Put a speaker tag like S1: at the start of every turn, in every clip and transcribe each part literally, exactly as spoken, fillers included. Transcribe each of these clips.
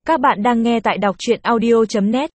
S1: Các bạn đang nghe tại đọc truyện audio chấm net.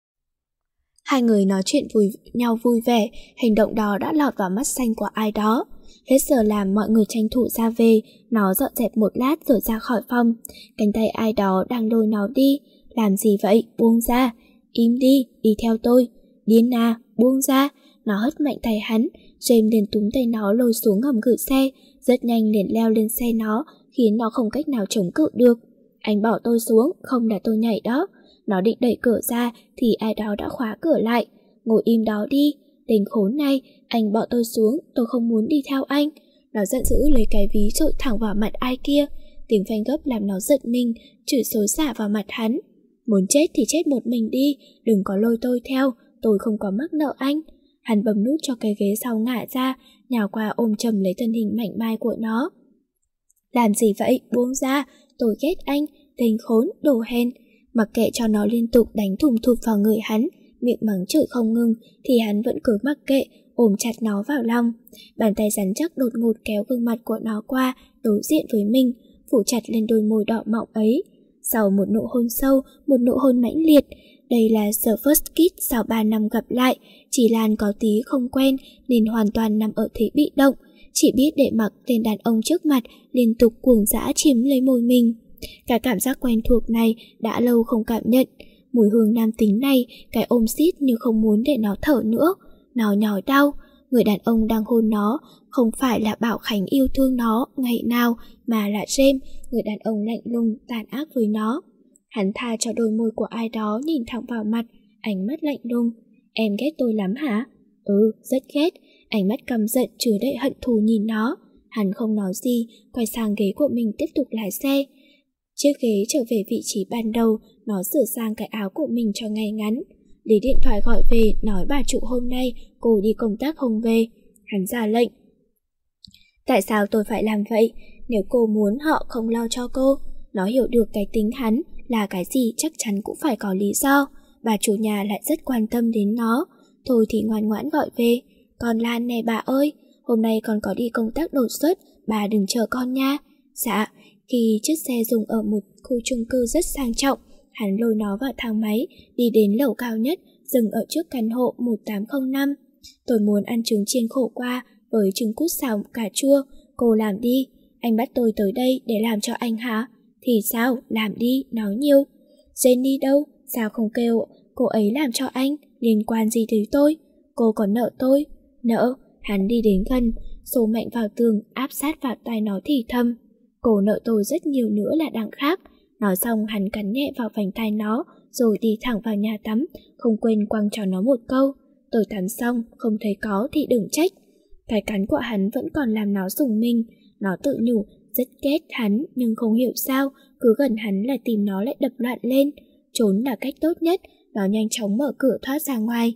S2: Hai người nói chuyện vui nhau vui vẻ, hành động đó đã lọt vào mắt xanh của ai đó. Hết giờ làm mọi người tranh thủ ra về, nó dọn dẹp một lát rồi ra khỏi phòng. Cánh tay ai đó đang lôi nó đi. Làm gì vậy? Buông ra. Im đi, đi theo tôi. Điên à, buông ra. Nó hất mạnh tay hắn. James liền túm tay nó lôi xuống hầm gửi xe, rất nhanh liền leo lên xe nó, khiến nó không cách nào chống cự được. Anh bỏ tôi xuống, không là tôi nhảy đó. Nó định đẩy cửa ra thì ai đó đã khóa cửa lại. Ngồi im đó đi. Tên khốn này, anh bỏ tôi xuống, tôi không muốn đi theo anh. Nó giận dữ lấy cái ví trội thẳng vào mặt ai kia. Tiếng phanh gấp làm nó giật mình, chửi xối xả vào mặt hắn. Muốn chết thì chết một mình đi, đừng có lôi tôi theo, tôi không có mắc nợ anh. Hắn bấm nút cho cái ghế sau ngả ra, nhào qua ôm chầm lấy thân hình mảnh mai của nó. Làm gì vậy? Buông ra, tôi ghét anh, tên khốn, đồ hèn. Mặc kệ cho nó liên tục đánh thùm thụp vào người hắn, miệng mắng chửi không ngừng, thì hắn vẫn cứ mặc kệ, ôm chặt nó vào lòng. Bàn tay rắn chắc đột ngột kéo gương mặt của nó qua, đối diện với mình, phủ chặt lên đôi môi đỏ mọng ấy. Sau một nụ hôn sâu, một nụ hôn mãnh liệt, đây là the first kiss sau ba năm gặp lại. Chỉ Lan có tí không quen nên hoàn toàn nằm ở thế bị động, chỉ biết để mặc tên đàn ông trước mặt liên tục cuồng dã chiếm lấy môi mình. Cả cảm giác quen thuộc này đã lâu không cảm nhận. Mùi hương nam tính này, cái ôm siết như không muốn để nó thở nữa. Nó nhói đau. Người đàn ông đang hôn nó không phải là Bảo Khánh yêu thương nó ngày nào, mà là James, người đàn ông lạnh lùng tàn ác với nó. Hắn tha cho đôi môi của ai đó nhìn thẳng vào mặt, ánh mắt lạnh lùng. Em ghét tôi lắm hả? Ừ, rất ghét. Ánh mắt căm giận chứa đầy hận thù nhìn nó. Hắn không nói gì, quay sang ghế của mình tiếp tục lái xe. Chiếc ghế trở về vị trí ban đầu, nó sửa sang cái áo của mình cho ngay ngắn. Lấy điện thoại gọi về, nói bà chủ hôm nay cô đi công tác không về. Hắn ra lệnh. Tại sao tôi phải làm vậy? Nếu cô muốn họ không lo cho cô. Nó hiểu được cái tính hắn là cái gì chắc chắn cũng phải có lý do. Bà chủ nhà lại rất quan tâm đến nó. Thôi thì ngoan ngoãn gọi về. Con Lan nè bà ơi, hôm nay con có đi công tác đột xuất, bà đừng chờ con nha. Dạ. Khi chiếc xe dừng ở một khu chung cư rất sang trọng, hắn lôi nó vào thang máy, đi đến lầu cao nhất, dừng ở trước căn hộ một tám không năm. Tôi muốn ăn trứng chiên khổ qua với trứng cút xào cà chua, cô làm đi. Anh bắt tôi tới đây để làm cho anh hả? Thì sao, làm đi, nói nhiều. Jenny đâu? Sao không kêu cô ấy làm cho anh? Liên quan gì tới tôi? Cô còn nợ tôi? Nợ? Hắn đi đến gần, xô mạnh vào tường, áp sát vào tai nó thì thầm. Cô nợ tôi rất nhiều nữa là đằng khác. Nói xong hắn cắn nhẹ vào vành tai nó, rồi đi thẳng vào nhà tắm, không quên quăng cho nó một câu. Tôi tắm xong, không thấy có thì đừng trách. Cái cắn của hắn vẫn còn làm nó rùng mình. Nó tự nhủ, rất ghét hắn, nhưng không hiểu sao, cứ gần hắn là tim nó lại đập loạn lên. Trốn là cách tốt nhất, nó nhanh chóng mở cửa thoát ra ngoài.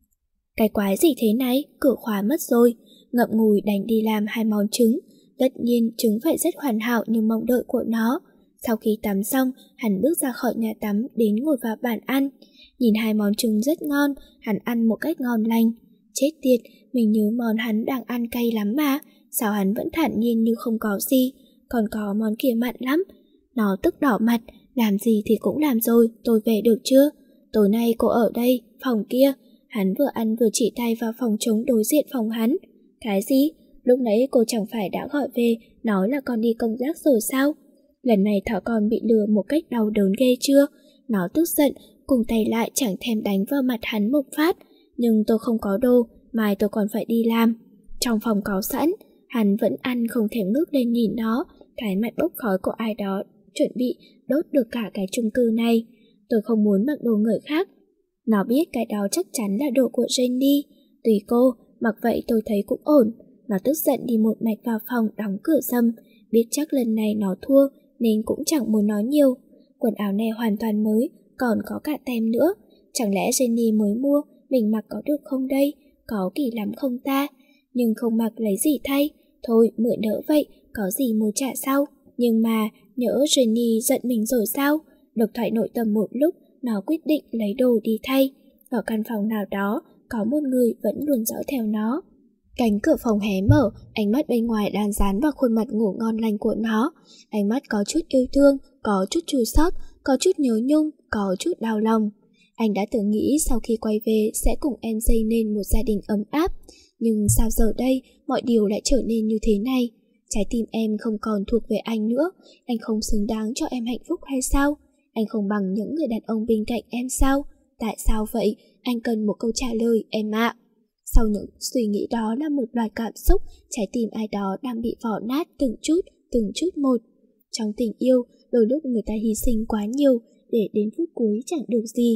S2: Cái quái gì thế này, cửa khóa mất rồi. Ngậm ngùi đành đi làm hai món trứng. Tất nhiên trứng phải rất hoàn hảo như mong đợi của nó. Sau khi tắm xong, hắn bước ra khỏi nhà tắm đến ngồi vào bàn ăn. Nhìn hai món trứng rất ngon, hắn ăn một cách ngon lành. Chết tiệt, mình nhớ món hắn đang ăn cay lắm mà. Sao hắn vẫn thản nhiên như không có gì? Còn có món kia mặn lắm. Nó tức đỏ mặt, làm gì thì cũng làm rồi, tôi về được chưa? Tối nay cô ở đây, phòng kia. Hắn vừa ăn vừa chỉ tay vào phòng trống đối diện phòng hắn. Cái gì? Lúc nãy cô chẳng phải đã gọi về, nói là con đi công tác rồi sao? Lần này thỏ con bị lừa một cách đau đớn ghê chưa? Nó tức giận, cùng tay lại chẳng thèm đánh vào mặt hắn một phát. Nhưng tôi không có đồ, mai tôi còn phải đi làm. Trong phòng có sẵn, hắn vẫn ăn không thèm ngước lên nhìn nó. Cái mặt bốc khói của ai đó chuẩn bị đốt được cả cái chung cư này. Tôi không muốn mặc đồ người khác. Nó biết cái đó chắc chắn là đồ của Jenny. Tùy cô, mặc vậy tôi thấy cũng ổn. Nó tức giận đi một mạch vào phòng đóng cửa sầm. Biết chắc lần này nó thua nên cũng chẳng muốn nói nhiều. Quần áo này hoàn toàn mới, còn có cả tem nữa. Chẳng lẽ Jenny mới mua, mình mặc có được không đây? Có kỳ lắm không ta? Nhưng không mặc lấy gì thay? Thôi mượn đỡ vậy, có gì mua trả sau. Nhưng mà nhỡ Jenny giận mình rồi sao? Độc thoại nội tâm một lúc, nó quyết định lấy đồ đi thay. Ở căn phòng nào đó, có một người vẫn luôn dõi theo nó. Cánh cửa phòng hé mở, ánh mắt bên ngoài đang dán vào khuôn mặt ngủ ngon lành của nó. Ánh mắt có chút yêu thương, có chút chua xót, có chút nhớ nhung, có chút đau lòng. Anh đã từng nghĩ sau khi quay về sẽ cùng em xây nên một gia đình ấm áp. Nhưng sao giờ đây mọi điều lại trở nên như thế này? Trái tim em không còn thuộc về anh nữa. Anh không xứng đáng cho em hạnh phúc hay sao? Anh không bằng những người đàn ông bên cạnh em sao? Tại sao vậy? Anh cần một câu trả lời em ạ. Sau những suy nghĩ đó là một loạt cảm xúc, trái tim ai đó đang bị vò nát từng chút, từng chút một. Trong tình yêu, đôi lúc người ta hy sinh quá nhiều để đến phút cuối chẳng được gì.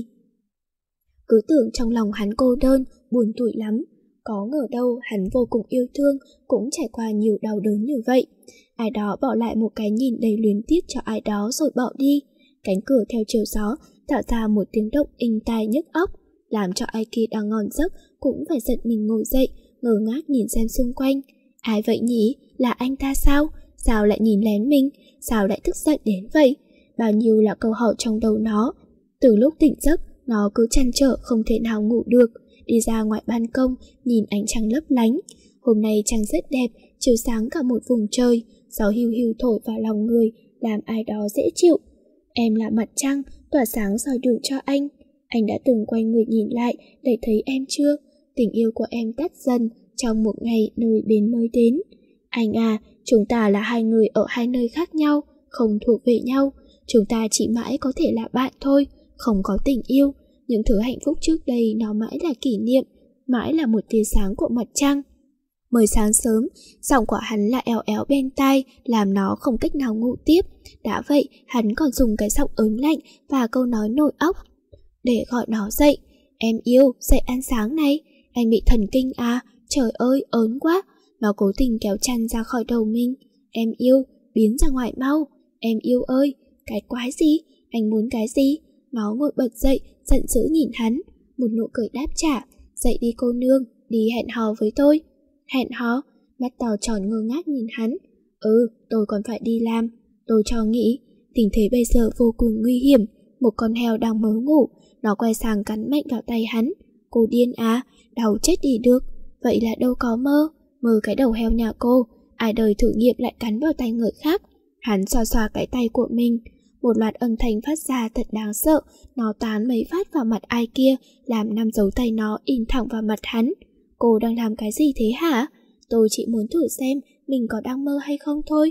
S2: Cứ tưởng trong lòng hắn cô đơn, buồn tủi lắm. Có ngờ đâu hắn vô cùng yêu thương, cũng trải qua nhiều đau đớn như vậy. Ai đó bỏ lại một cái nhìn đầy luyến tiếc cho ai đó rồi bỏ đi. Cánh cửa theo chiều gió tạo ra một tiếng động inh tai nhức óc, làm cho ai kia đang ngon giấc cũng phải giật mình ngồi dậy, ngơ ngác nhìn xem xung quanh. Ai vậy nhỉ? Là anh ta sao? Sao lại nhìn lén mình? Sao lại tức giận đến vậy? Bao nhiêu là câu hỏi trong đầu nó. Từ lúc tỉnh giấc, nó cứ trăn trở không thể nào ngủ được. Đi ra ngoài ban công, nhìn ánh trăng lấp lánh. Hôm nay trăng rất đẹp, chiếu sáng cả một vùng trời. Gió hiu hiu thổi vào lòng người, làm ai đó dễ chịu. Em là mặt trăng, tỏa sáng soi đường cho anh. Anh đã từng quay người nhìn lại để thấy em chưa? Tình yêu của em tắt dần trong một ngày nơi đến mới đến. Anh à, chúng ta là hai người ở hai nơi khác nhau, không thuộc về nhau. Chúng ta chỉ mãi có thể là bạn thôi, không có tình yêu. Những thứ hạnh phúc trước đây nó mãi là kỷ niệm, mãi là một tia sáng của mặt trăng. Mới sáng sớm, giọng của hắn lại éo éo bên tai, làm nó không cách nào ngủ tiếp. Đã vậy, hắn còn dùng cái giọng ớn lạnh và câu nói nổi óc để gọi nó dậy. Em yêu, dậy ăn sáng này. Anh bị thần kinh à? Trời ơi, ớn quá. Nó cố tình kéo chăn ra khỏi đầu mình. Em yêu, biến ra ngoài mau. Em yêu ơi, cái quái gì? Anh muốn cái gì? Nó ngồi bật dậy, giận dữ nhìn hắn. Một nụ cười đáp trả. Dậy đi cô nương, đi hẹn hò với tôi. Hẹn hò? Mắt to tròn ngơ ngác nhìn hắn. Ừ, tôi còn phải đi làm. Tôi cho nghĩ, tình thế bây giờ vô cùng nguy hiểm. Một con heo đang mớ ngủ, nó quay sang cắn mạnh vào tay hắn. Cô điên à, đau chết đi được. Vậy là đâu có mơ. Mơ cái đầu heo nhà cô, ai đời thử nghiệm lại cắn vào tay người khác. Hắn xoa xoa cái tay của mình. Một loạt âm thanh phát ra thật đáng sợ. Nó tán mấy phát vào mặt ai kia, làm năm dấu tay nó in thẳng vào mặt hắn. Cô đang làm cái gì thế hả? Tôi chỉ muốn thử xem mình có đang mơ hay không thôi.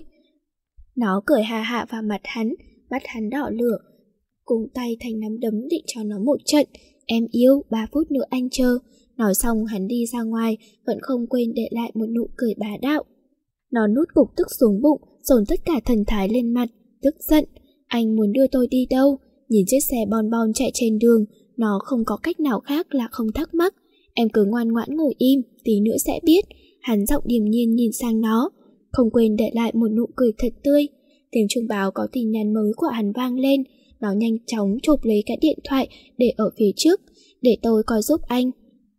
S2: Nó cười hà hạ vào mặt hắn, mắt hắn đỏ lửa, cùng tay thành nắm đấm định cho nó một trận. Em yêu, ba phút nữa anh chờ. Nói xong hắn đi ra ngoài, vẫn không quên để lại một nụ cười bá đạo. Nó nuốt cục tức xuống bụng, dồn tất cả thần thái lên mặt, tức giận. Anh muốn đưa tôi đi đâu? Nhìn chiếc xe bon bon chạy trên đường, nó không có cách nào khác là không thắc mắc. Em cứ ngoan ngoãn ngồi im, tí nữa sẽ biết. Hắn giọng điềm nhiên nhìn sang nó, không quên để lại một nụ cười thật tươi. Tiếng chuông báo có tin nhắn mới của hắn vang lên. Nó nhanh chóng chộp lấy cái điện thoại để ở phía trước. Để tôi coi giúp anh.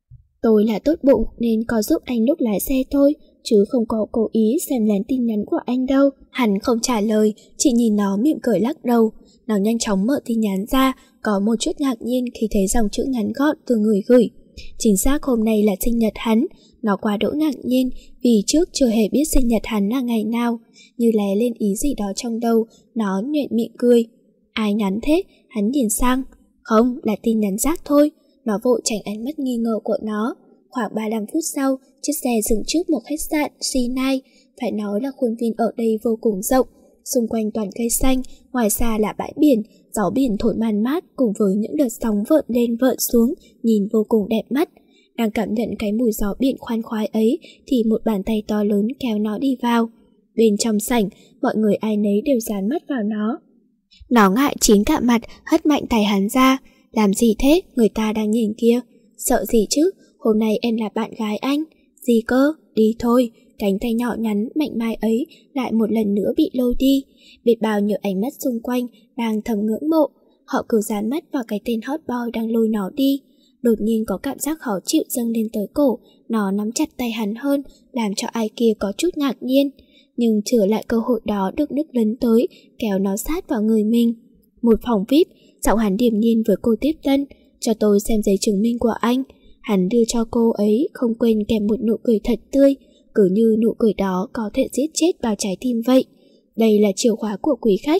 S2: Tôi là tốt bụng nên coi giúp anh lúc lái xe thôi, chứ không có cố ý xem lén tin nhắn của anh đâu. Hắn không trả lời, chỉ nhìn nó mỉm cười lắc đầu. Nó nhanh chóng mở tin nhắn ra, có một chút ngạc nhiên khi thấy dòng chữ ngắn gọn từ người gửi. Chính xác hôm nay là sinh nhật hắn. Nó quá đỗi ngạc nhiên vì trước chưa hề biết sinh nhật hắn là ngày nào. Như lé lên ý gì đó trong đầu, nó nhoẻn miệng cười. Ai nhắn thế? Hắn nhìn sang. Không, là tin nhắn rác thôi. Nó vội tránh ánh mắt nghi ngờ của nó. Khoảng ba mươi lăm phút sau, chiếc xe dừng trước một khách sạn Sinai. Phải nói là khuôn viên ở đây vô cùng rộng. Xung quanh toàn cây xanh, ngoài xa là bãi biển. Gió biển thổi man mát cùng với những đợt sóng vợn lên vợn xuống, nhìn vô cùng đẹp mắt. Đang cảm nhận cái mùi gió biển khoan khoái ấy thì một bàn tay to lớn kéo nó đi vào. Bên trong sảnh, mọi người ai nấy đều dán mắt vào nó. Nó ngại chín cả mặt, hất mạnh tay hắn ra. Làm gì thế? Người ta đang nhìn kia. Sợ gì chứ? Hôm nay em là bạn gái anh. Gì cơ? Đi thôi. Cánh tay nhỏ nhắn, mạnh mai ấy lại một lần nữa bị lôi đi. Biết bao nhiêu ánh mắt xung quanh đang thầm ngưỡng mộ. Họ cứ dán mắt vào cái tên hot boy đang lôi nó đi. Đột nhiên có cảm giác khó chịu dâng lên tới cổ. Nó nắm chặt tay hắn hơn, làm cho ai kia có chút ngạc nhiên. Nhưng trở lại cơ hội đó được nức lấn tới, kéo nó sát vào người mình. Một phòng vi ai pi, giọng hắn điềm nhiên với cô tiếp tân. Cho tôi xem giấy chứng minh của anh. Hắn đưa cho cô ấy, không quên kèm một nụ cười thật tươi, cứ như nụ cười đó có thể giết chết vào trái tim vậy. Đây là chìa khóa của quý khách.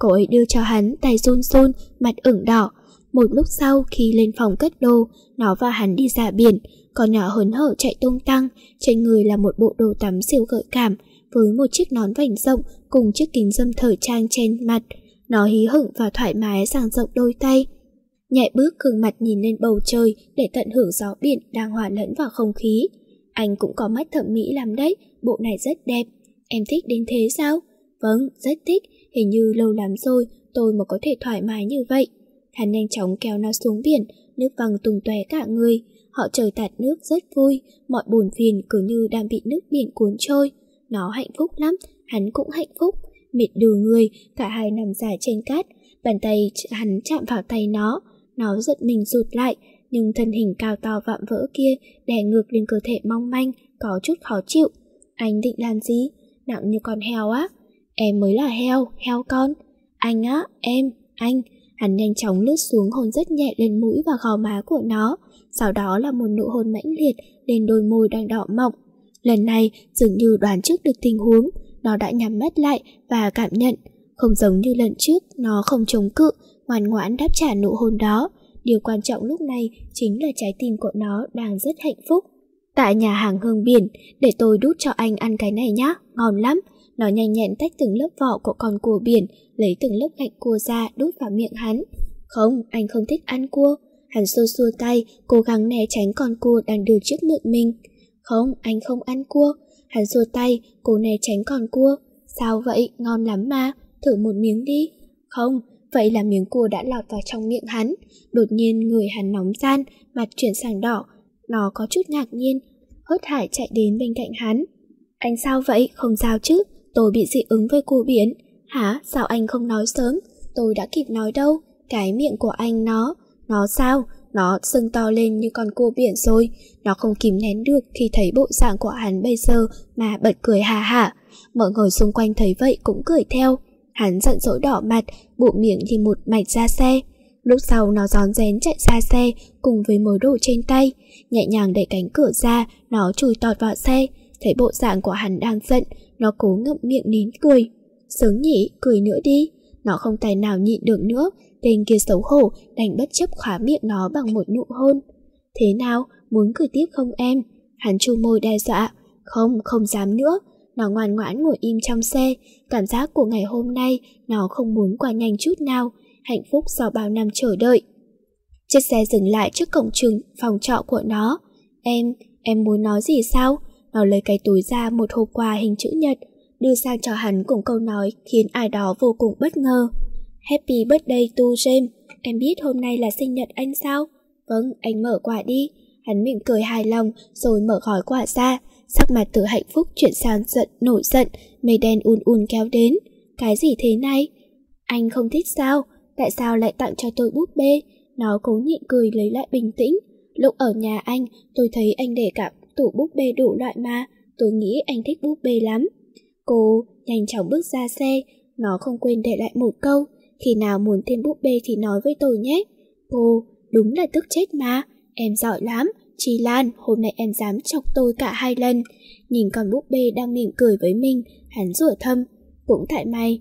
S2: Cô ấy đưa cho hắn, tay run run, mặt ửng đỏ. Một lúc sau khi lên phòng cất đồ, nó và hắn đi ra biển. Con nhỏ hớn hở chạy tung tăng, trên người là một bộ đồ tắm siêu gợi cảm, với một chiếc nón vành rộng cùng chiếc kính râm thời trang trên mặt. Nó hí hửng và thoải mái dang rộng đôi tay. Nhẹ bước gương mặt nhìn lên bầu trời để tận hưởng gió biển đang hòa lẫn vào không khí. Anh cũng có mắt thẩm mỹ lắm đấy, bộ này rất đẹp. Em thích đến thế sao? Vâng, rất thích, hình như lâu lắm rồi tôi mới có thể thoải mái như vậy. Hắn nhanh chóng kéo nó xuống biển, nước văng tung tóe cả người. Họ trời tạt nước rất vui, mọi buồn phiền cứ như đang bị nước biển cuốn trôi. Nó hạnh phúc lắm, hắn cũng hạnh phúc. Mệt đừ người, cả hai nằm dài trên cát. Bàn tay hắn chạm vào tay nó, nó giật mình rụt lại, nhưng thân hình cao to vạm vỡ kia đè ngược lên cơ thể mong manh, có chút khó chịu. Anh định làm gì? Nặng như con heo á? Em mới là heo, heo con. Anh á, em, anh. Hắn nhanh chóng lướt xuống hôn rất nhẹ lên mũi và gò má của nó, sau đó là một nụ hôn mãnh liệt lên đôi môi đang đỏ mọng. Lần này dường như đoán trước được tình huống, nó đã nhắm mắt lại và cảm nhận. Không giống như lần trước, nó không chống cự, ngoan ngoãn đáp trả nụ hôn đó. Điều quan trọng lúc này chính là trái tim của nó đang rất hạnh phúc. Tại nhà hàng Hương Biển, để tôi đút cho anh ăn cái này nhá, ngon lắm. Nó nhanh nhẹn tách từng lớp vỏ của con cua biển, lấy từng lớp gạch cua ra đút vào miệng hắn. Không, anh không thích ăn cua. Hắn xua xua tay, cố gắng né tránh con cua đang đưa trước miệng mình. Không, anh không ăn cua. Hắn xua tay, cố né tránh con cua. Sao vậy, ngon lắm mà, thử một miếng đi. Không, vậy là miếng cua đã lọt vào trong miệng hắn. Đột nhiên người hắn nóng ran, mặt chuyển sang đỏ. Nó có chút ngạc nhiên, hớt hải chạy đến bên cạnh hắn. Anh sao vậy, không sao chứ? Tôi bị dị ứng với cua biển. Hả, sao anh không nói sớm? Tôi đã kịp nói đâu. Cái miệng của anh nó, nó sao? Nó sưng to lên như con cua biển rồi. Nó không kìm nén được khi thấy bộ dạng của hắn bây giờ mà bật cười hà hả. Mọi người xung quanh thấy vậy cũng cười theo. Hắn giận dỗi đỏ mặt, bụng miệng thì một mạch ra xe. Lúc sau nó rón rén chạy ra xe cùng với mớ đồ trên tay. Nhẹ nhàng đẩy cánh cửa ra, nó chui tọt vào xe. Thấy bộ dạng của hắn đang giận, nó cố ngậm miệng nín cười. Sướng nhỉ, cười nữa đi. Nó không tài nào nhịn được nữa, tên kia xấu hổ đành bất chấp khóa miệng nó bằng một nụ hôn. Thế nào, muốn cười tiếp không em? Hắn chu môi đe dọa. Không, không dám nữa. Nó ngoan ngoãn ngồi im trong xe. Cảm giác của ngày hôm nay nó không muốn qua nhanh chút nào. Hạnh phúc sau bao năm chờ đợi. Chiếc xe dừng lại trước cổng trường phòng trọ của nó. Em, em muốn nói gì sao? Nó lấy cái túi ra một hộp quà hình chữ nhật, đưa sang cho hắn cùng câu nói khiến ai đó vô cùng bất ngờ. Happy birthday to James, em biết hôm nay là sinh nhật anh sao? Vâng, anh mở quà đi. Hắn mỉm cười hài lòng rồi mở gói quà ra, sắc mặt từ hạnh phúc chuyển sang giận nổi giận, mây đen un un kéo đến. Cái gì thế này? Anh không thích sao? Tại sao lại tặng cho tôi búp bê? Nó cố nhịn cười lấy lại bình tĩnh. Lúc ở nhà anh, tôi thấy anh để cả tủ búp bê đủ loại mà, tôi nghĩ anh thích búp bê lắm. Cô nhanh chóng bước ra xe, nó không quên để lại một câu, khi nào muốn thêm búp bê thì nói với tôi nhé. Cô, đúng là tức chết mà, em giỏi lắm, Chi Lan, hôm nay em dám chọc tôi cả hai lần. Nhìn con búp bê đang mỉm cười với mình, hắn rủa thầm, cũng tại mày,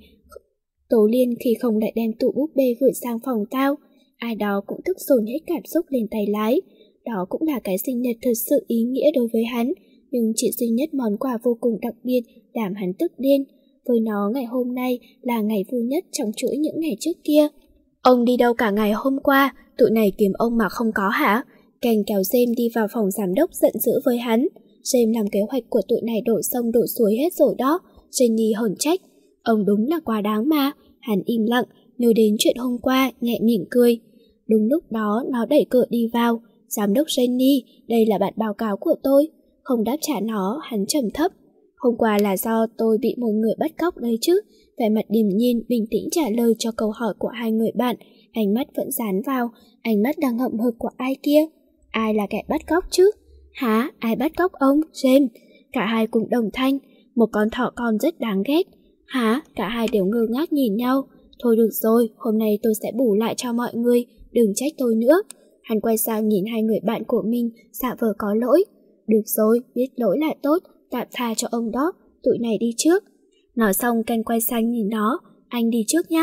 S2: Tố Liên khi không lại đem tủ búp bê gửi sang phòng tao. Ai đó cũng tức dồn hết cảm xúc lên tay lái. Đó cũng là cái sinh nhật thật sự ý nghĩa đối với hắn, nhưng chỉ duy nhất món quà vô cùng đặc biệt làm hắn tức điên. Với nó ngày hôm nay là ngày vui nhất trong chuỗi những ngày trước kia. Ông đi đâu cả ngày hôm qua, tụi này kiếm ông mà không có hả? Ken kéo James đi vào phòng giám đốc giận dữ với hắn. James làm kế hoạch của tụi này đổ sông đổ suối hết rồi đó. Jenny hờn trách. Ông đúng là quá đáng mà. Hắn im lặng, nhớ đến chuyện hôm qua, nhẹ mỉm cười. Đúng lúc đó nó đẩy cửa đi vào. Giám đốc Jenny, đây là bản báo cáo của tôi. Không đáp trả nó, hắn trầm thấp. Hôm qua là do tôi bị một người bắt cóc đấy chứ. Vẻ mặt điềm nhiên, bình tĩnh trả lời cho câu hỏi của hai người bạn. Ánh mắt vẫn dán vào, ánh mắt đang hậm hực của ai kia. Ai là kẻ bắt cóc chứ? Hả? Ai bắt cóc ông? James. Cả hai cùng đồng thanh. Một con thỏ con rất đáng ghét. Hả? Cả hai đều ngơ ngác nhìn nhau. Thôi được rồi, hôm nay tôi sẽ bù lại cho mọi người. Đừng trách tôi nữa. Hắn quay sang nhìn hai người bạn của mình, xạ vờ có lỗi. Được rồi, biết lỗi là tốt, tạm tha cho ông đó, tụi này đi trước. Nói xong Ken quay sang nhìn nó. Anh đi trước nhá.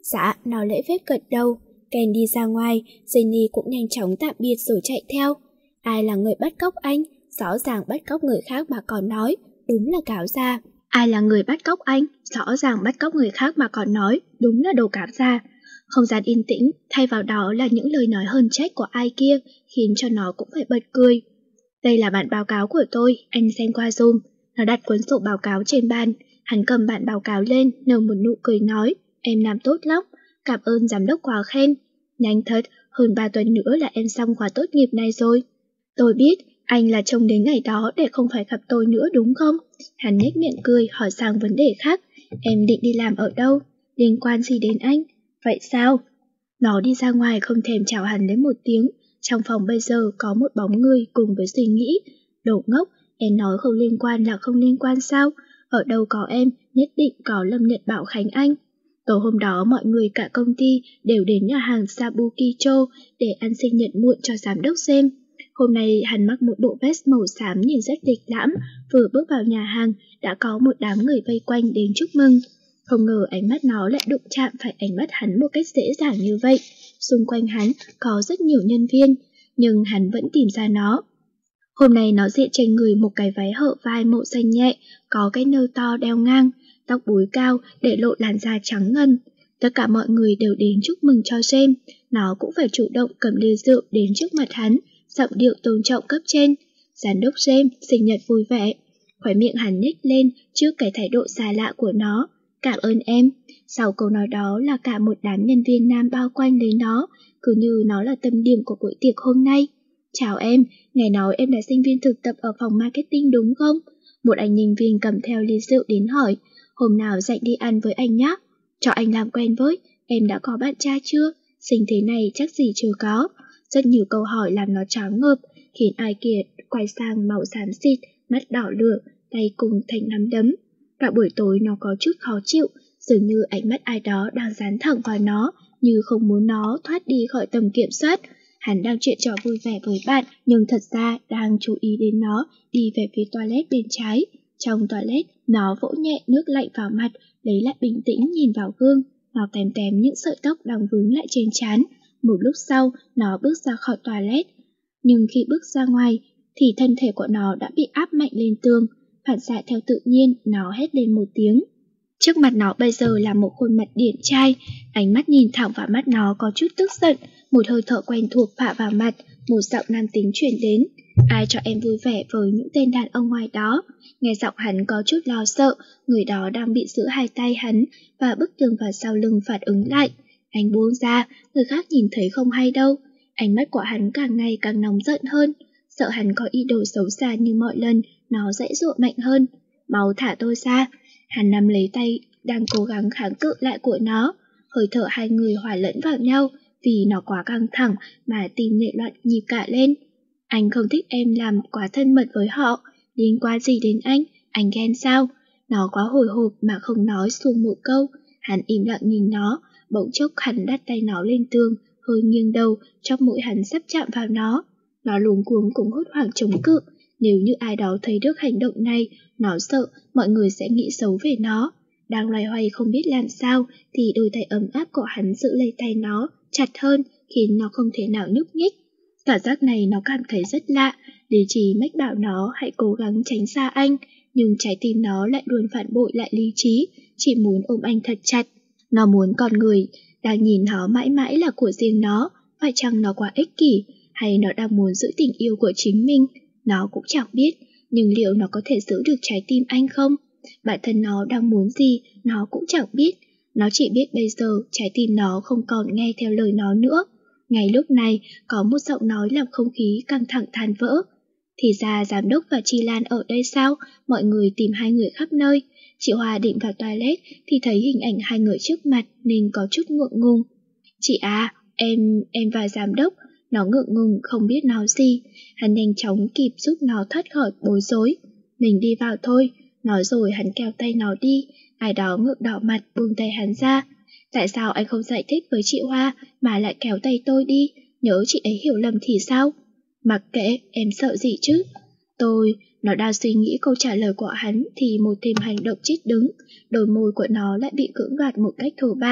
S2: Dạ, nó lễ phép gật đầu. Ken đi ra ngoài, Jenny cũng nhanh chóng tạm biệt rồi chạy theo. Ai là người bắt cóc anh? Rõ ràng bắt cóc người khác mà còn nói, đúng là cáo già. Ai là người bắt cóc anh? Rõ ràng bắt cóc người khác mà còn nói, đúng là đồ cáo già. Không gian yên tĩnh, thay vào đó là những lời nói hờn trách của ai kia, khiến cho nó cũng phải bật cười. Đây là bản báo cáo của tôi, anh xem qua dùm. Nó đặt cuốn sổ báo cáo trên bàn, hắn cầm bản báo cáo lên, nở một nụ cười nói, em làm tốt lắm, cảm ơn giám đốc quá khen. Nhanh thật, hơn ba tuần nữa là em xong khóa tốt nghiệp này rồi. Tôi biết, anh là trông đến ngày đó để không phải gặp tôi nữa đúng không? Hắn nhếch miệng cười hỏi sang vấn đề khác, em định đi làm ở đâu? Liên quan gì đến anh? Vậy sao? Nó đi ra ngoài không thèm chào hắn lấy một tiếng. Trong phòng bây giờ có một bóng người cùng với suy nghĩ. Đồ ngốc, em nói không liên quan là không liên quan sao? Ở đâu có em, nhất định có Lâm Nhật Bảo Khánh Anh. Tối hôm đó mọi người cả công ty đều đến nhà hàng Sabukicho để ăn sinh nhật muộn cho giám đốc xem. Hôm nay hắn mặc một bộ vest màu xám nhìn rất lịch lãm, vừa bước vào nhà hàng đã có một đám người vây quanh đến chúc mừng. Không ngờ ánh mắt nó lại đụng chạm phải ánh mắt hắn một cách dễ dàng như vậy. Xung quanh hắn có rất nhiều nhân viên, nhưng hắn vẫn tìm ra nó. Hôm nay nó diện trên người một cái váy hở vai màu xanh nhẹ, có cái nơ to đeo ngang, tóc búi cao để lộ làn da trắng ngần. Tất cả mọi người đều đến chúc mừng cho James, nó cũng phải chủ động cầm ly rượu đến trước mặt hắn, giọng điệu tôn trọng cấp trên. Giám đốc James, sinh nhật vui vẻ. Khóe miệng hắn nhếch lên trước cái thái độ xa lạ của nó. Cảm ơn em. Sau câu nói đó là cả một đám nhân viên nam bao quanh lấy nó, cứ như nó là tâm điểm của buổi tiệc hôm nay. Chào em, nghe nói em là sinh viên thực tập ở phòng marketing đúng không? Một anh nhân viên cầm theo ly rượu đến hỏi, hôm nào rảnh đi ăn với anh nhé. Cho anh làm quen với, em đã có bạn trai chưa? Sinh thế này chắc gì chưa có. Rất nhiều câu hỏi làm nó choáng ngợp, khiến ai kia quay sang màu xám xịt, mắt đỏ lửa, tay cùng thành nắm đấm. Cả buổi tối nó có chút khó chịu, dường như ánh mắt ai đó đang dán thẳng vào nó, như không muốn nó thoát đi khỏi tầm kiểm soát. Hắn đang chuyện trò vui vẻ với bạn, nhưng thật ra đang chú ý đến nó, đi về phía toilet bên trái. Trong toilet, nó vỗ nhẹ nước lạnh vào mặt, lấy lại bình tĩnh nhìn vào gương. Nó tém tém những sợi tóc đang vướng lại trên trán. Một lúc sau, nó bước ra khỏi toilet. Nhưng khi bước ra ngoài, thì thân thể của nó đã bị áp mạnh lên tường. Phản xạ theo tự nhiên, nó hét lên một tiếng. Trước mặt nó bây giờ là một khuôn mặt điển trai, ánh mắt nhìn thẳng vào mắt nó có chút tức giận, một hơi thở quen thuộc phả vào mặt, một giọng nam tính truyền đến. Ai cho em vui vẻ với những tên đàn ông ngoài đó? Nghe giọng hắn có chút lo sợ, người đó đang bị giữ hai tay hắn và bức tường vào sau lưng phản ứng lại. Anh buông ra, người khác nhìn thấy không hay đâu. Ánh mắt của hắn càng ngày càng nóng giận hơn, sợ hắn có ý đồ xấu xa như mọi lần, nó dãy dụa mạnh hơn. Mau thả tôi ra. Hắn nắm lấy tay đang cố gắng kháng cự lại của nó. Hơi thở hai người hòa lẫn vào nhau, vì nó quá căng thẳng mà tim nhảy loạn nhịp cả lên. Anh không thích em làm quá thân mật với họ. Liên quan gì đến anh? Anh ghen sao? Nó quá hồi hộp mà không nói xuông một câu. Hắn im lặng nhìn nó, bỗng chốc hắn đặt tay nó lên tường, hơi nghiêng đầu, chóp mũi hắn sắp chạm vào nó. Nó luống cuống cũng hốt hoảng chống cự. Nếu như ai đó thấy được hành động này, nó sợ mọi người sẽ nghĩ xấu về nó. Đang loay hoay không biết làm sao, thì đôi tay ấm áp của hắn giữ lấy tay nó chặt hơn, khiến nó không thể nào nhúc nhích. Cảm giác này nó cảm thấy rất lạ. Lý trí mách bảo nó hãy cố gắng tránh xa anh, nhưng trái tim nó lại luôn phản bội lại lý trí, chỉ muốn ôm anh thật chặt. Nó muốn con người đang nhìn nó mãi mãi là của riêng nó. Phải chăng nó quá ích kỷ, hay nó đang muốn giữ tình yêu của chính mình? Nó cũng chẳng biết, nhưng liệu nó có thể giữ được trái tim anh không? Bản thân nó đang muốn gì, nó cũng chẳng biết. Nó chỉ biết bây giờ trái tim nó không còn nghe theo lời nó nữa. Ngay lúc này, có một giọng nói làm không khí căng thẳng than vỡ. Thì ra giám đốc và Chi Lan ở đây sao? Mọi người tìm hai người khắp nơi. Chị Hoa định vào toilet thì thấy hình ảnh hai người trước mặt nên có chút ngượng ngùng. Chị à, em, em và giám đốc. Nó ngượng ngùng không biết nói gì. Hắn nhanh chóng kịp giúp nó thoát khỏi bối rối. Mình đi vào thôi. Nói rồi hắn kéo tay nó đi. Ai đó ngượng đỏ mặt buông tay hắn ra. Tại sao anh không giải thích với chị Hoa mà lại kéo tay tôi đi? Nhớ chị ấy hiểu lầm thì sao? Mặc kệ, em sợ gì chứ? Tôi, nó đang suy nghĩ câu trả lời của hắn thì một thêm hành động chít đứng. Đôi môi của nó lại bị cưỡng đoạt một cách thô bạo.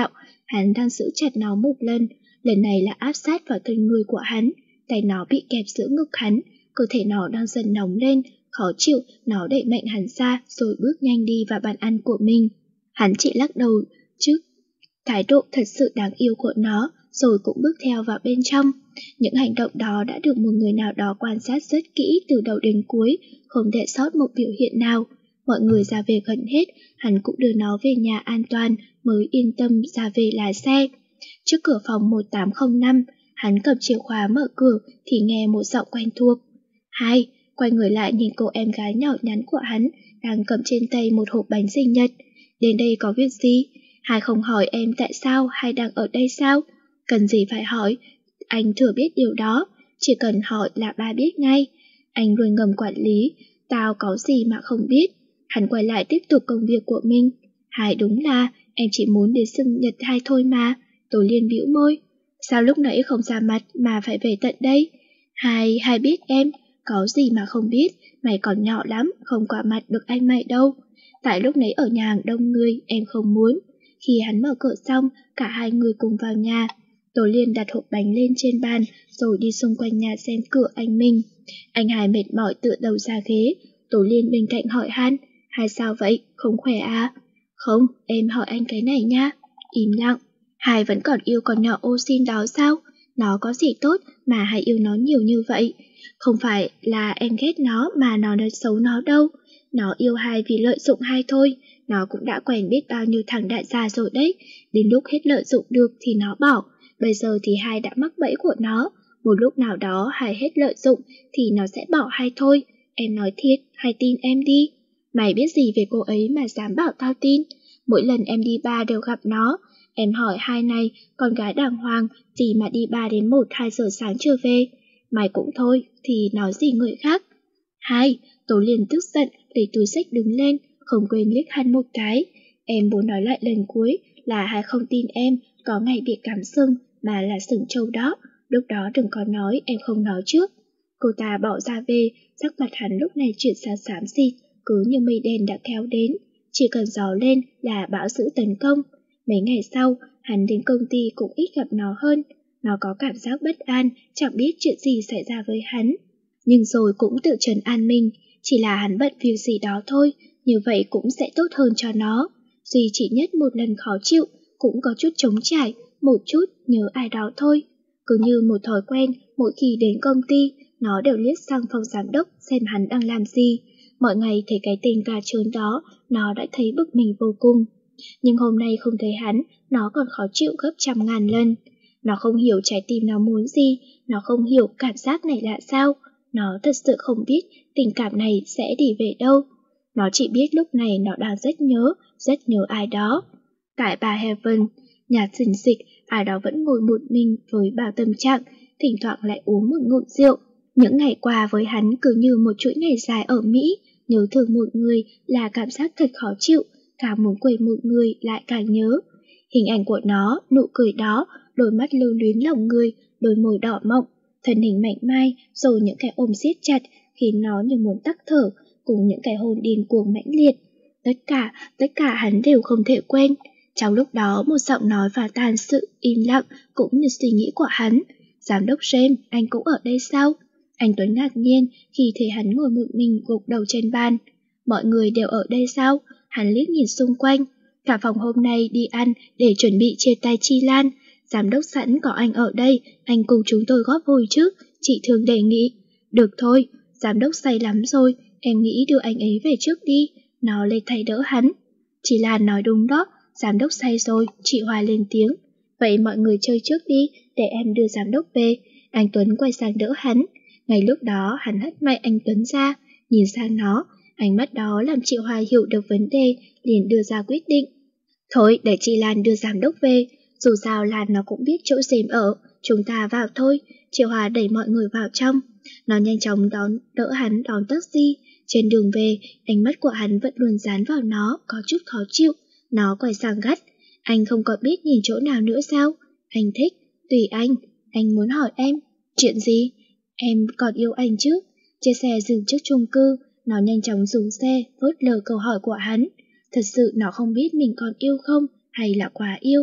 S2: Hắn đang giữ chặt nó một lần, lần này là áp sát vào thân người của hắn, tay nó bị kẹp giữa ngực hắn, cơ thể nó đang dần nóng lên, khó chịu, nó đẩy mạnh hắn ra rồi bước nhanh đi vào bàn ăn của mình. Hắn chỉ lắc đầu trước thái độ thật sự đáng yêu của nó, rồi cũng bước theo vào bên trong. Những hành động đó đã được một người nào đó quan sát rất kỹ từ đầu đến cuối, không để sót một biểu hiện nào. Mọi người ra về gần hết, hắn cũng đưa nó về nhà an toàn mới yên tâm ra về lái xe. Trước cửa phòng một tám không năm, hắn cầm chìa khóa mở cửa thì nghe một giọng quen thuộc. Hai, quay người lại nhìn cô em gái nhỏ nhắn của hắn, đang cầm trên tay một hộp bánh sinh nhật. Đến đây có việc gì? Hai không hỏi em tại sao hay đang ở đây sao? Cần gì phải hỏi, anh thừa biết điều đó, chỉ cần hỏi là ba biết ngay. Anh luôn ngầm quản lý, tao có gì mà không biết. Hắn quay lại tiếp tục công việc của mình. Hai đúng là, em chỉ muốn đến sinh nhật Hai thôi mà. Tố Liên bĩu môi. Sao lúc nãy không ra mặt mà phải về tận đây? Hai, hai biết em, có gì mà không biết, mày còn nhỏ lắm, không qua mặt được anh mày đâu. Tại lúc nãy ở nhà đông người, em không muốn. Khi hắn mở cửa xong, cả hai người cùng vào nhà. Tố Liên đặt hộp bánh lên trên bàn, rồi đi xung quanh nhà xem cửa anh mình. Anh Hai mệt mỏi tựa đầu ra ghế. Tố Liên bên cạnh hỏi han, Hai sao vậy, không khỏe à? Không, em hỏi anh cái này nha. Im lặng. Hai vẫn còn yêu con nhỏ ô xin đó sao? Nó có gì tốt mà Hai yêu nó nhiều như vậy? Không phải là em ghét nó mà nó nói xấu nó đâu. Nó yêu Hai vì lợi dụng Hai thôi. Nó cũng đã quen biết bao nhiêu thằng đại gia rồi đấy. Đến lúc hết lợi dụng được thì nó bỏ. Bây giờ thì Hai đã mắc bẫy của nó. Một lúc nào đó Hai hết lợi dụng thì nó sẽ bỏ Hai thôi. Em nói thiệt, Hai tin em đi. Mày biết gì về cô ấy mà dám bảo tao tin? Mỗi lần em đi bar đều gặp nó. Em hỏi Hai này, con gái đàng hoàng, gì mà đi bar đến một hai giờ sáng chưa về? Mày cũng thôi, thì nói gì người khác? Hai, Tố Liên tức giận, lấy túi xách đứng lên, không quên liếc hắn một cái. Em muốn nói lại lần cuối là Hai không tin em, có ngày bị cảm sưng, mà là sừng trâu đó. Lúc đó đừng có nói em không nói trước. Cô ta bỏ ra về, sắc mặt hắn lúc này chuyển sang xám xịt, cứ như mây đen đã kéo đến. Chỉ cần gió lên là bão dữ tấn công. Mấy ngày sau, hắn đến công ty cũng ít gặp nó hơn. Nó có cảm giác bất an, chẳng biết chuyện gì xảy ra với hắn. Nhưng rồi cũng tự trấn an mình, chỉ là hắn bận việc gì đó thôi, như vậy cũng sẽ tốt hơn cho nó. Duy chỉ nhất một lần khó chịu, cũng có chút trống trải, một chút nhớ ai đó thôi. Cứ như một thói quen, mỗi khi đến công ty, nó đều liếc sang phòng giám đốc xem hắn đang làm gì. Mọi ngày thấy cái tên gà trốn đó, nó đã thấy bực mình vô cùng. Nhưng hôm nay không thấy hắn, nó còn khó chịu gấp trăm ngàn lần. Nó không hiểu trái tim nó muốn gì, nó không hiểu cảm giác này là sao. Nó thật sự không biết tình cảm này sẽ đi về đâu. Nó chỉ biết lúc này nó đang rất nhớ, rất nhớ ai đó. Tại Bar Heaven, nhà xình xịch, ai đó vẫn ngồi một mình với bao tâm trạng, thỉnh thoảng lại uống một ngụm rượu. Những ngày qua với hắn cứ như một chuỗi ngày dài ở Mỹ, nhớ thương một người là cảm giác thật khó chịu, càng muốn quên một người lại càng nhớ. Hình ảnh của nó, nụ cười đó, đôi mắt lưu luyến lòng người, đôi môi đỏ mọng, thân hình mảnh mai, rồi những cái ôm siết chặt khiến nó như muốn tắc thở, cùng những cái hôn điên cuồng mãnh liệt. Tất cả, tất cả hắn đều không thể quên. Trong lúc đó một giọng nói phá tan sự im lặng cũng như suy nghĩ của hắn. Giám đốc James, anh cũng ở đây sao? Anh Tuấn ngạc nhiên khi thấy hắn ngồi một mình gục đầu trên bàn. Mọi người đều ở đây sao? Hắn liếc nhìn xung quanh. Cả phòng hôm nay đi ăn để chuẩn bị chia tay Chi Lan. Giám đốc sẵn có anh ở đây, anh cùng chúng tôi góp vui chứ, chị thường đề nghị. Được thôi, giám đốc say lắm rồi, em nghĩ đưa anh ấy về trước đi. Nó lên thay đỡ hắn. Chi Lan nói đúng đó, giám đốc say rồi, chị Hoa lên tiếng. Vậy mọi người chơi trước đi, để em đưa giám đốc về. Anh Tuấn quay sang đỡ hắn. Ngay lúc đó hắn hất mạnh anh Tuấn ra, nhìn sang nó, ánh mắt đó làm chị Hoa hiểu được vấn đề, liền đưa ra quyết định. Thôi để chị Lan đưa giám đốc về, dù sao Lan nó cũng biết chỗ James ở, chúng ta vào thôi. Chị Hoa đẩy mọi người vào trong. Nó nhanh chóng đón đỡ hắn đón taxi. Trên đường về, ánh mắt của hắn vẫn luôn dán vào nó, có chút khó chịu. Nó quay sang gắt. Anh không có biết nhìn chỗ nào nữa sao? Anh thích, tùy anh. Anh muốn hỏi em. Chuyện gì? Em còn yêu anh chứ? Chiếc xe dừng trước chung cư. Nó nhanh chóng xuống xe, vớt lờ câu hỏi của hắn. Thật sự nó không biết mình còn yêu không, hay là quá yêu.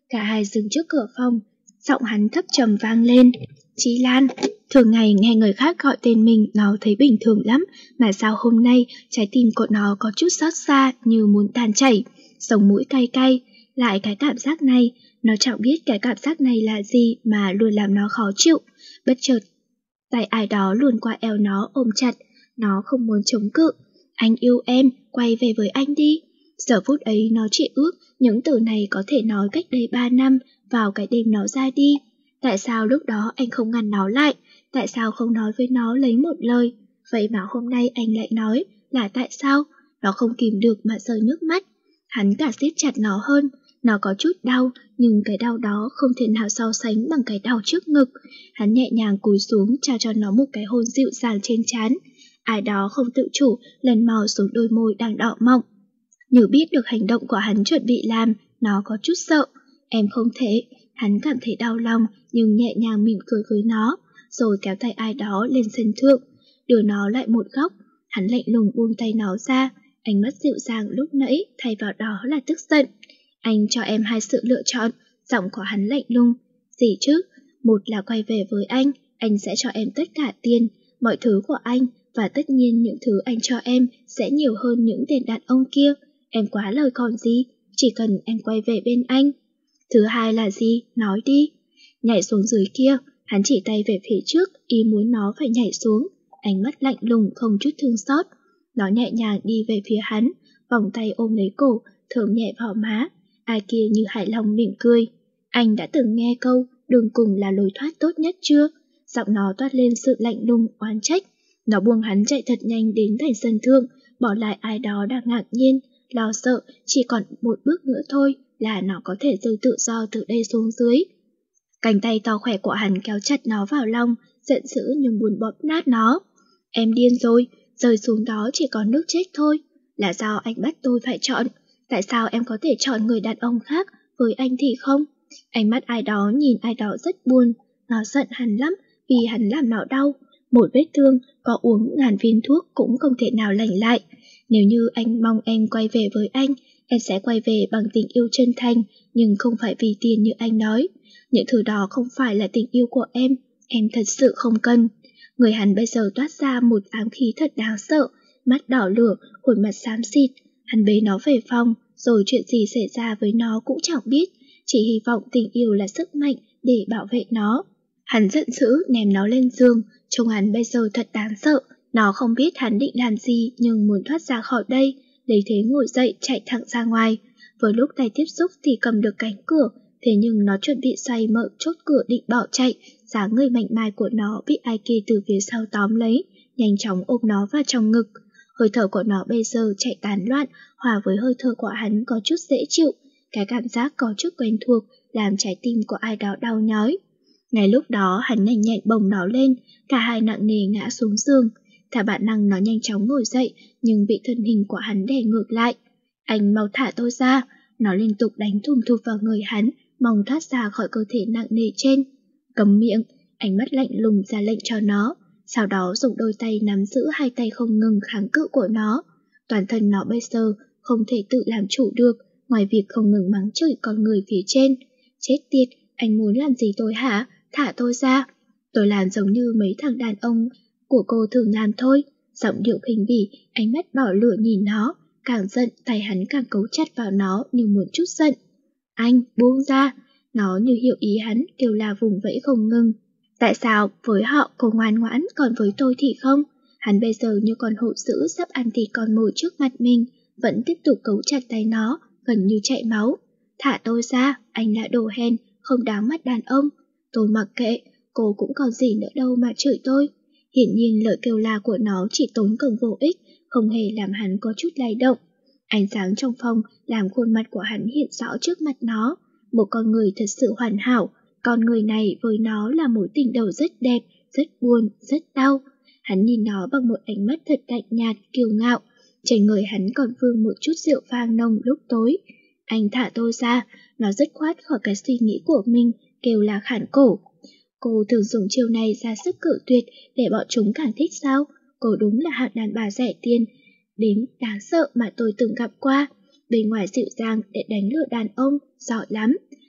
S2: Cả hai dừng trước cửa phòng, giọng hắn thấp trầm vang lên. Chí Lan. Thường ngày nghe người khác gọi tên mình nó thấy bình thường lắm, mà sao hôm nay trái tim của nó có chút xót xa như muốn tan chảy, sống mũi cay cay. Lại cái cảm giác này, nó chẳng biết cái cảm giác này là gì mà luôn làm nó khó chịu. Bất chợt, tay ai đó luồn qua eo nó ôm chặt, nó không muốn chống cự. Anh yêu em, quay về với anh đi. Giờ phút ấy nó chỉ ước những từ này có thể nói cách đây ba năm, vào cái đêm nó ra đi. Tại sao lúc đó anh không ngăn nó lại? Tại sao không nói với nó lấy một lời? Vậy mà hôm nay anh lại nói, là tại sao? Nó không kìm được mà rơi nước mắt. Hắn cả siết chặt nó hơn. Nó có chút đau, nhưng cái đau đó không thể nào so sánh bằng cái đau trước ngực. Hắn nhẹ nhàng cúi xuống trao cho nó một cái hôn dịu dàng trên trán. Ai đó không tự chủ lần mò xuống đôi môi đang đỏ mọng. Như biết được hành động của hắn chuẩn bị làm, nó có chút sợ. Em không thể. Hắn cảm thấy đau lòng nhưng nhẹ nhàng mỉm cười với nó, rồi kéo tay ai đó lên sân thượng, đưa nó lại một góc. Hắn lạnh lùng buông tay nó ra, ánh mắt dịu dàng lúc nãy thay vào đó là tức giận. Anh cho em hai sự lựa chọn, giọng của hắn lạnh lùng. Gì chứ? Một là quay về với anh, anh sẽ cho em tất cả tiền, mọi thứ của anh, và tất nhiên những thứ anh cho em sẽ nhiều hơn những tên đàn ông kia. Em quá lời còn gì, chỉ cần em quay về bên anh. Thứ hai là gì? Nói đi. Nhảy xuống dưới kia, hắn chỉ tay về phía trước, ý muốn nó phải nhảy xuống. Ánh mắt lạnh lùng không chút thương xót. Nó nhẹ nhàng đi về phía hắn, vòng tay ôm lấy cổ, thơm nhẹ vào má. Ai kia như hài lòng mỉm cười. Anh đã từng nghe câu đường cùng là lối thoát tốt nhất chưa? Giọng nó toát lên sự lạnh lùng, oán trách. Nó buông hắn chạy thật nhanh đến thành sân thượng, bỏ lại ai đó đang ngạc nhiên, lo sợ chỉ còn một bước nữa thôi là nó có thể rơi tự do từ đây xuống dưới. Cánh tay to khỏe của hắn kéo chặt nó vào lòng, giận dữ nhưng buồn bóp nát nó. Em điên rồi, rơi xuống đó chỉ có nước chết thôi. Là do anh bắt tôi phải chọn. Tại sao em có thể chọn người đàn ông khác, với anh thì không? Ánh mắt ai đó nhìn ai đó rất buồn. Nó giận hắn lắm vì hắn làm nó đau. Một vết thương có uống ngàn viên thuốc cũng không thể nào lành lại. Nếu như anh mong em quay về với anh, em sẽ quay về bằng tình yêu chân thành, nhưng không phải vì tiền như anh nói. Những thứ đó không phải là tình yêu của em, em thật sự không cần. Người hắn bây giờ toát ra một ám khí thật đáng sợ, mắt đỏ lửa, khuôn mặt xám xịt. Hắn bế nó về phòng, rồi chuyện gì xảy ra với nó cũng chẳng biết, chỉ hy vọng tình yêu là sức mạnh để bảo vệ nó. Hắn giận dữ ném nó lên giường, trông hắn bây giờ thật đáng sợ. Nó không biết hắn định làm gì nhưng muốn thoát ra khỏi đây, lấy thế ngồi dậy chạy thẳng ra ngoài. Vừa lúc tay tiếp xúc thì cầm được cánh cửa, thế nhưng nó chuẩn bị xoay mở chốt cửa định bỏ chạy, dáng người mảnh mai của nó bị ai kia từ phía sau tóm lấy, nhanh chóng ôm nó vào trong ngực. Hơi thở của nó bây giờ chạy tán loạn, hòa với hơi thở của hắn có chút dễ chịu, cái cảm giác có chút quen thuộc làm trái tim của ai đó đau nhói. Ngay lúc đó hắn nhanh nhẹn bồng nó lên, cả hai nặng nề ngã xuống giường. Thả bản năng nó nhanh chóng ngồi dậy, nhưng bị thân hình của hắn đè ngược lại. Anh mau thả tôi ra. Nó liên tục đánh thùm thụp vào người hắn, mong thoát ra khỏi cơ thể nặng nề trên. Cấm miệng, ánh mắt lạnh lùng ra lệnh cho nó, sau đó dùng đôi tay nắm giữ hai tay không ngừng kháng cự của nó. Toàn thân nó bây giờ không thể tự làm chủ được, ngoài việc không ngừng mắng chửi con người phía trên. Chết tiệt, anh muốn làm gì tôi hả? Thả tôi ra. Tôi làm giống như mấy thằng đàn ông của cô thường làm thôi. Giọng điệu khinh bỉ, ánh mắt đỏ lửa nhìn nó. Càng giận, tay hắn càng cấu chặt vào nó như muốn chút giận. Anh, buông ra. Nó như hiểu ý hắn, kêu la vùng vẫy không ngừng. Tại sao với họ cô ngoan ngoãn, còn với tôi thì không? Hắn bây giờ như con hổ dữ sắp ăn thịt con mồi trước mặt mình, vẫn tiếp tục cấu chặt tay nó, gần như chạy máu. Thả tôi ra, anh là đồ hèn, không đáng mắt đàn ông. Tôi mặc kệ, cô cũng còn gì nữa đâu mà chửi tôi. Hiển nhiên lời kêu la của nó chỉ tốn công vô ích, không hề làm hắn có chút lay động. Ánh sáng trong phòng làm khuôn mặt của hắn hiện rõ trước mặt nó, một con người thật sự hoàn hảo. Con người này với nó là mối tình đầu rất đẹp, rất buồn, rất đau. Hắn nhìn nó bằng một ánh mắt thật lạnh nhạt, kiêu ngạo. Trên người hắn còn vương một chút rượu vang nồng lúc tối. Anh thả tôi ra. Nó dứt khoát khỏi cái suy nghĩ của mình, kêu là khản cổ. Cô thường dùng chiêu này ra sức cự tuyệt để bọn chúng càng thích sao? Cô đúng là hạng đàn bà rẻ tiền đến đáng sợ mà tôi từng gặp qua. Bên ngoài dịu dàng để đánh lừa đàn ông, giỏi lắm.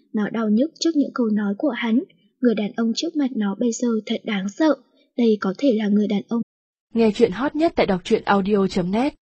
S2: Nó đau nhức trước những câu nói của hắn. Người đàn ông trước mặt nó bây giờ thật đáng sợ. Đây có thể là người đàn ông.
S1: Nghe chuyện hot nhất tại đọc truyện audio chấm net